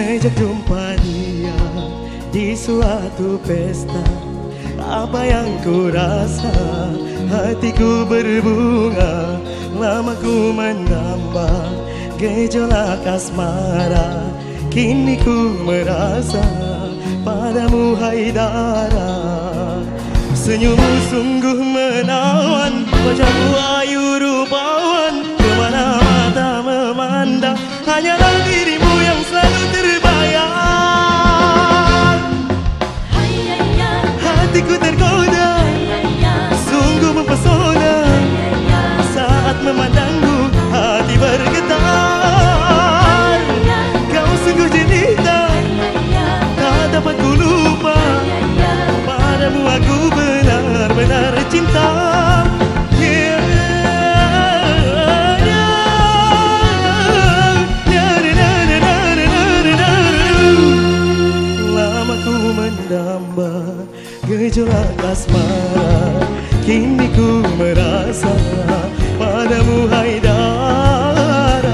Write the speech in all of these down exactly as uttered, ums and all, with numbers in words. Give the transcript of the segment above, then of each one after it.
Sejak jumpa dia di suatu pesta, apa yang ku rasa, hatiku berbunga. Lama ku menambah gejolak asmara, kini ku merasa padamu Haidara. Senyummu sungguh menawan, wajahmu ayu rupawan, kemana mata memandang, hanyalah dirimu yang selalu terbayang. Hatiku tergoda, sungguh mempesona, saat memandangmu hati bergetar. Kau sungguh jelita, tak dapat ku lupa, padamu aku benar-benar cinta. Lama ku mendamba gejolak asmara, kini ku merasa padamu Haidara.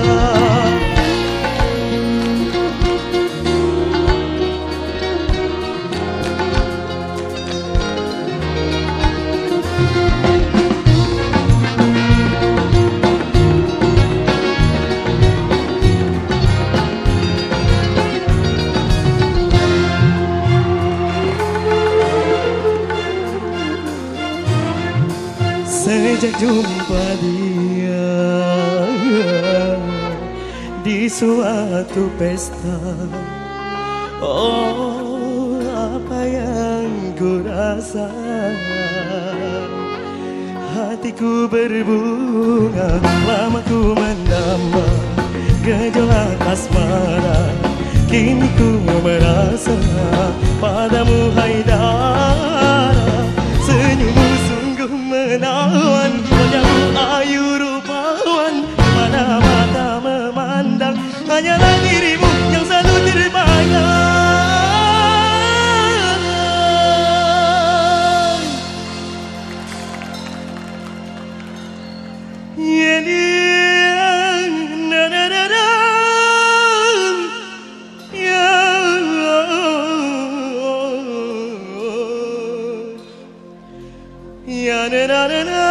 Sejak jumpa dia di suatu pesta, oh apa yang ku rasa, hatiku berbunga. Lama ku menambah gejolak asmara, kini ku merasa padamu Haidara. Senyummu sungguh menawan, wajahmu ayu rupawan, mana mata memandang, hanyalah dirimu yang selalu terbayang. Yeah, na na na na, yeah, na na na na.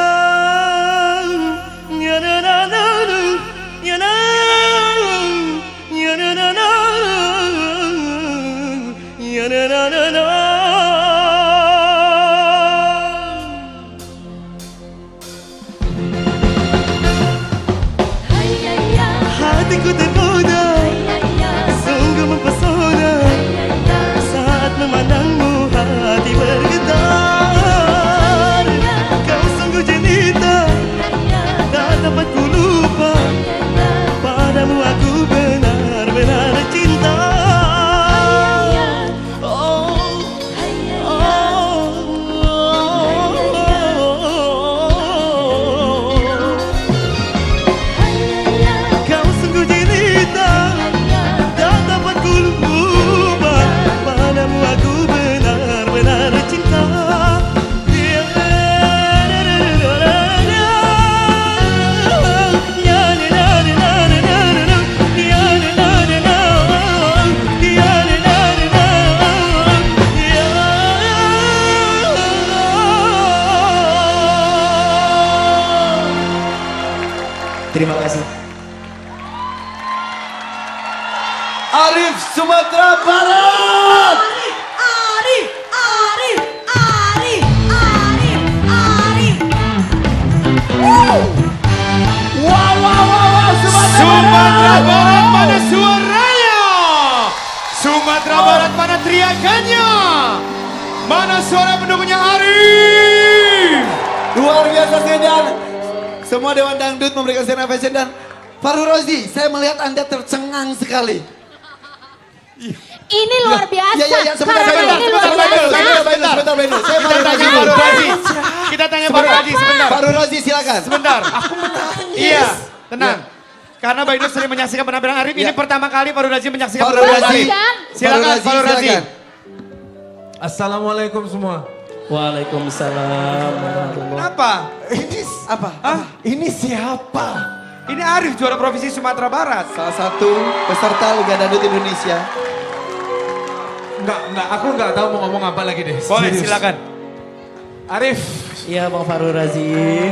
Hatiku tergoda, sungguh mempesona, saat memandangmu hati bergetar. Kau sungguh jelita, tak dapat ku lupa, padamu aku benar-benar cinta. Terima kasih. Arif Sumatera Barat. Arif, Arif, Arif, Arif, Arif. Wow, wow, wow, wow, Sumatera, Sumatera Barat. Barat mana suaranya? Sumatera oh. Barat mana teriakannya? Mana suara pendukungnya Arif? Luar biasa dan semua Dewan Dangdut memberikan Sena Fashion dan Fahru Rozi, saya melihat Anda tercengang sekali. Ini luar biasa. Ya, ya, ya, sebentar, Karena sebentar, ini sebentar, luar biasa. sebentar, sebentar, sebentar, sebentar. Saya Kita tanya Fahru Rozi. Kita tanya Fahru Rozi sebentar. Fahru Rozi silakan. Sebentar. Aku menangis. Iya, tenang. Ya. Karena Mbak Inus sering menyaksikan penampilan Arif, ya. Ini pertama kali Fahru Rozi menyaksikan penampilan Arif. Silakan Fahru Rozi. Assalamualaikum semua. Waalaikumsalam. Apa? Ini apa? Hah? Ini siapa? Ini Arif juara provinsi Sumatera Barat. Salah satu peserta Liga Dangdut Indonesia. Enggak, enggak, aku enggak tahu mau ngomong apa lagi deh. Boleh, Serius. silakan. Arif. Iya Bang Farul Razi.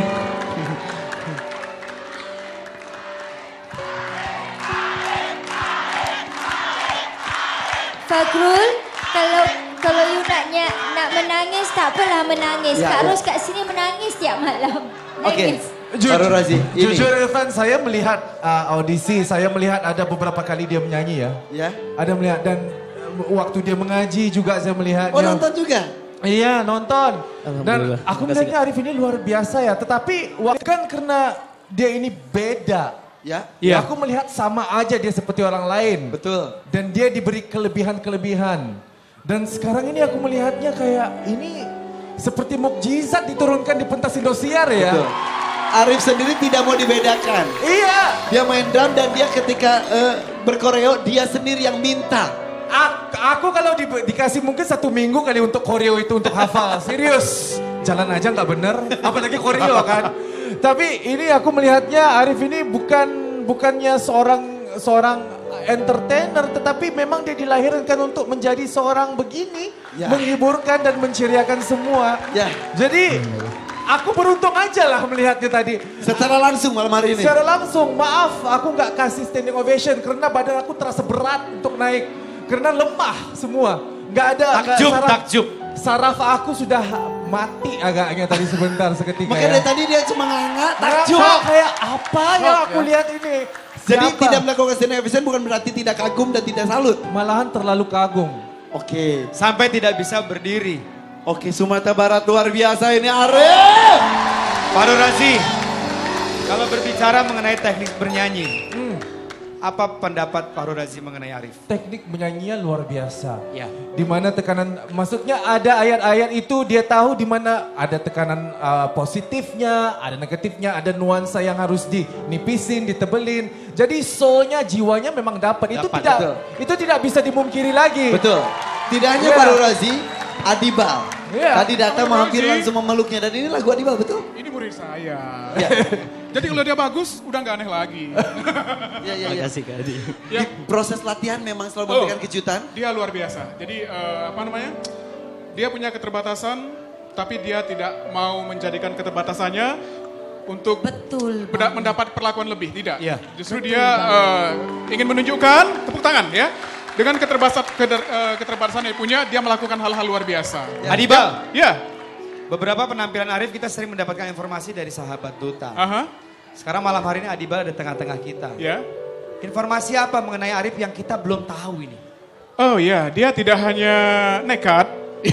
Fakrul, kalau kalau you naknya nak menangis tak apalah menangis. Ya, Kak ya. Ros kat sini menangis tiap malam. Oke. Nangis. Ju- Farul Razi, ini. Jujur Irfan, saya melihat uh, audisi, saya melihat ada beberapa kali dia menyanyi ya. Ya. Ada melihat dan uh, waktu dia mengaji juga saya melihatnya. Oh nonton juga? Iya nonton. Dan Alhamdulillah. aku Terima kasih, melihatnya Arif ini luar biasa ya. Tetapi wak- kan karena dia ini beda. Ya. Iya. Aku melihat sama aja dia seperti orang lain. Betul. Dan dia diberi kelebihan-kelebihan. Dan sekarang ini aku melihatnya kayak ini seperti mukjizat diturunkan di pentas Indosiar ya. Betul. Arif sendiri tidak mau dibedakan. Iya. Dia main drum dan dia ketika eh, berkoreo dia sendiri yang minta. A- Aku kalau di- dikasih mungkin satu minggu kali untuk koreo itu untuk hafal. Serius. Jalan aja nggak bener. Apalagi koreo kan. Tapi ini aku melihatnya Arif ini bukan bukannya seorang seorang entertainer, tetapi memang dia dilahirkan untuk menjadi seorang begini, Ya. menghiburkan dan menceriakan semua. Ya. Jadi aku beruntung aja lah melihatnya tadi. Secara langsung malam hari ini. Secara langsung, maaf aku nggak kasih standing ovation karena badan aku terasa berat untuk naik. Karena lemah semua. Nggak ada. nggak- Takjub, saraf- takjub. Saraf aku sudah mati agaknya tadi sebentar seketika Makanya ya. dari tadi dia cuma nganga, Takjub. takjub. Kayak apa yang aku lihat ini? Jadi Siapa? tidak melakukan standing ovation bukan berarti tidak kagum dan tidak salut. Malahan terlalu kagum. Oke. Sampai tidak bisa berdiri. Oke, Sumatera Barat luar biasa ini Arif. Farul Razi, kalau berbicara mengenai teknik bernyanyi, Hmm. apa pendapat Farul Razi mengenai Arif? Teknik menyanyinya luar biasa. Ya. Di mana tekanan, maksudnya ada ayat-ayat itu dia tahu di mana ada tekanan uh, positifnya, ada negatifnya, ada nuansa yang harus dinipisin, ditebelin. Jadi soulnya, jiwanya memang dapat. Itu Dapat, tidak, betul. itu tidak bisa dimungkiri lagi. Betul. Tidak hanya Iya. Farul Razi, Adibal. Iya. Tadi datang Farul hampir Razi. langsung memeluknya dan ini lagu Adibal betul? Ini murid saya. Iya. Jadi kalau dia bagus, udah nggak aneh lagi. Iya, iya, iya. Makasih Kak Adi. Ya, Di proses latihan memang selalu Oh. memberikan kejutan. dia luar biasa. Jadi eh, apa namanya? Dia punya keterbatasan, tapi dia tidak mau menjadikan keterbatasannya untuk Betul. beda- mendapat perlakuan lebih. Tidak. Iya. Justru dia eh, ingin menunjukkan tepuk tangan ya. Dengan keterbatasan keder- eh, keterbatasan yang punya, dia melakukan hal-hal luar biasa. Adibal, Ya. beberapa penampilan Arif kita sering mendapatkan informasi dari sahabat Duta. Aha. Sekarang malam hari ini Adibal ada di tengah-tengah kita. Ya. Informasi apa mengenai Arif yang kita belum tahu ini? Oh ya, dia tidak hanya nekat.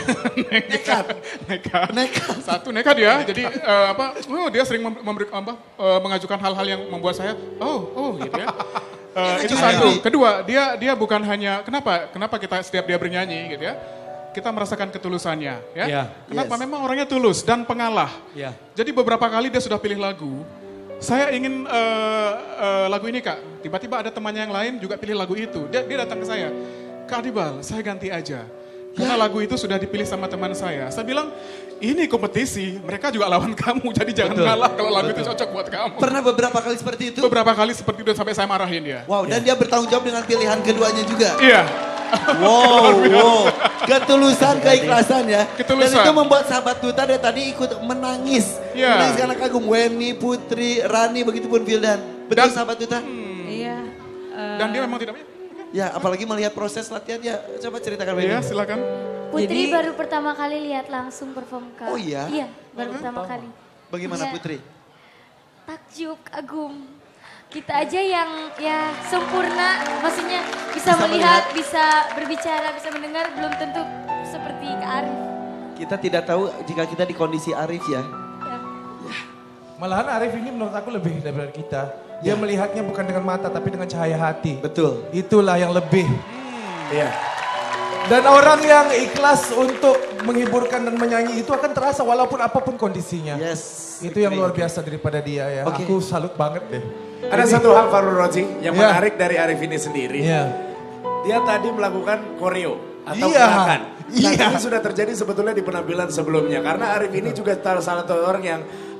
Nekat. nekat. Nekat. Satu nekat ya. Jadi eh, apa? Oh, dia sering mem- memberi apa? eh, mengajukan hal-hal yang membuat saya oh, oh gitu ya. Eh, itu Iya. satu. Kedua, dia dia bukan hanya kenapa? Kenapa kita setiap dia bernyanyi gitu ya? Kita merasakan ketulusannya ya. Iya. Kenapa? Yes. Memang orangnya tulus dan pengalah. Ya. Jadi beberapa kali dia sudah pilih lagu. Saya ingin eh, eh, lagu ini Kak. Tiba-tiba ada temannya yang lain juga pilih lagu itu. Dia, dia datang ke saya. Kak Adibal, saya ganti aja. Karena lagu itu sudah dipilih sama teman saya. Saya bilang, ini kompetisi. Mereka juga lawan kamu. Jadi jangan Betul. ngalah kalau lagu itu cocok buat kamu. Pernah beberapa kali seperti itu? Beberapa kali seperti itu sampai saya marahin dia. Wow, dan dia bertanggung jawab dengan pilihan keduanya juga. Iya. Wow, wow. Ketulusan, keikhlasan ya. Ketulusan. Dan itu membuat sahabat Duta dari tadi ikut menangis. Iya. Menangis karena kagum. Weni, Putri, Rani, begitupun Vildan. Betul Dan- sahabat Duta? Iya. eh, Dan dia memang tidak punya. Ya, apalagi melihat proses latihan ya. Coba ceritakan Weni. Iya, silakan. Putri Jadi- baru pertama kali lihat langsung perform Kak. Oh iya? Iya, baru pertama kali. Bagaimana Iya. Putri? Takjub, kagum. Kita aja yang ya sempurna, maksudnya bisa, Bisa melihat, melihat. bisa berbicara, bisa mendengar, belum tentu seperti Kak Arif. Kita tidak tahu jika kita di kondisi Arif ya. Ya. Malahan Arif ini menurut aku lebih daripada kita. Dia melihatnya bukan dengan mata tapi dengan cahaya hati. Betul. Itulah yang lebih. Iya. Dan orang yang ikhlas untuk menghiburkan dan menyanyi itu akan terasa walaupun apapun kondisinya. Yes. Itu yang luar biasa daripada dia ya. Oke. Aku salut banget deh. Ada satu hal Farul Razi yang Iya. menarik dari Arif ini sendiri. Iya. Dia tadi melakukan koreo atau Iya. gerakan. Nah, Iya. ini sudah terjadi sebetulnya di penampilan sebelumnya. Karena Arif ini juga salah satu orang yang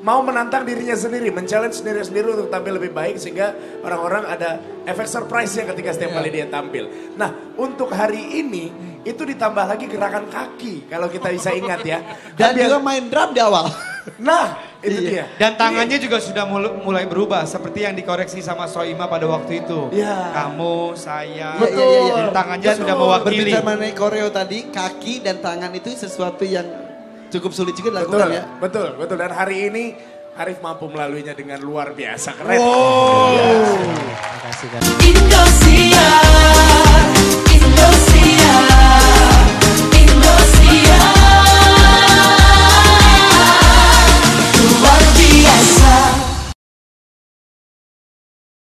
mau menantang dirinya sendiri, men-challenge diri sendiri untuk tampil lebih baik sehingga orang-orang ada efek surprise-nya ketika setiap kali dia tampil. Nah, untuk hari ini itu ditambah lagi gerakan kaki kalau kita bisa ingat ya. Dan Kan juga dia- main drum di awal. Nah, itu dia. Dan tangannya juga sudah mul- mulai berubah seperti yang dikoreksi sama Soima pada waktu itu. Iya. Kamu, saya, Iya, iya, iya, iya. dan tangannya Betul. sudah mewakili. Berbicara mengenai koreo tadi, kaki dan tangan itu sesuatu yang cukup sulit juga Betul, dilakukan ya. betul, betul. Dan hari ini Arif mampu melaluinya dengan luar biasa keren. Terima kasih kan. Indosiar.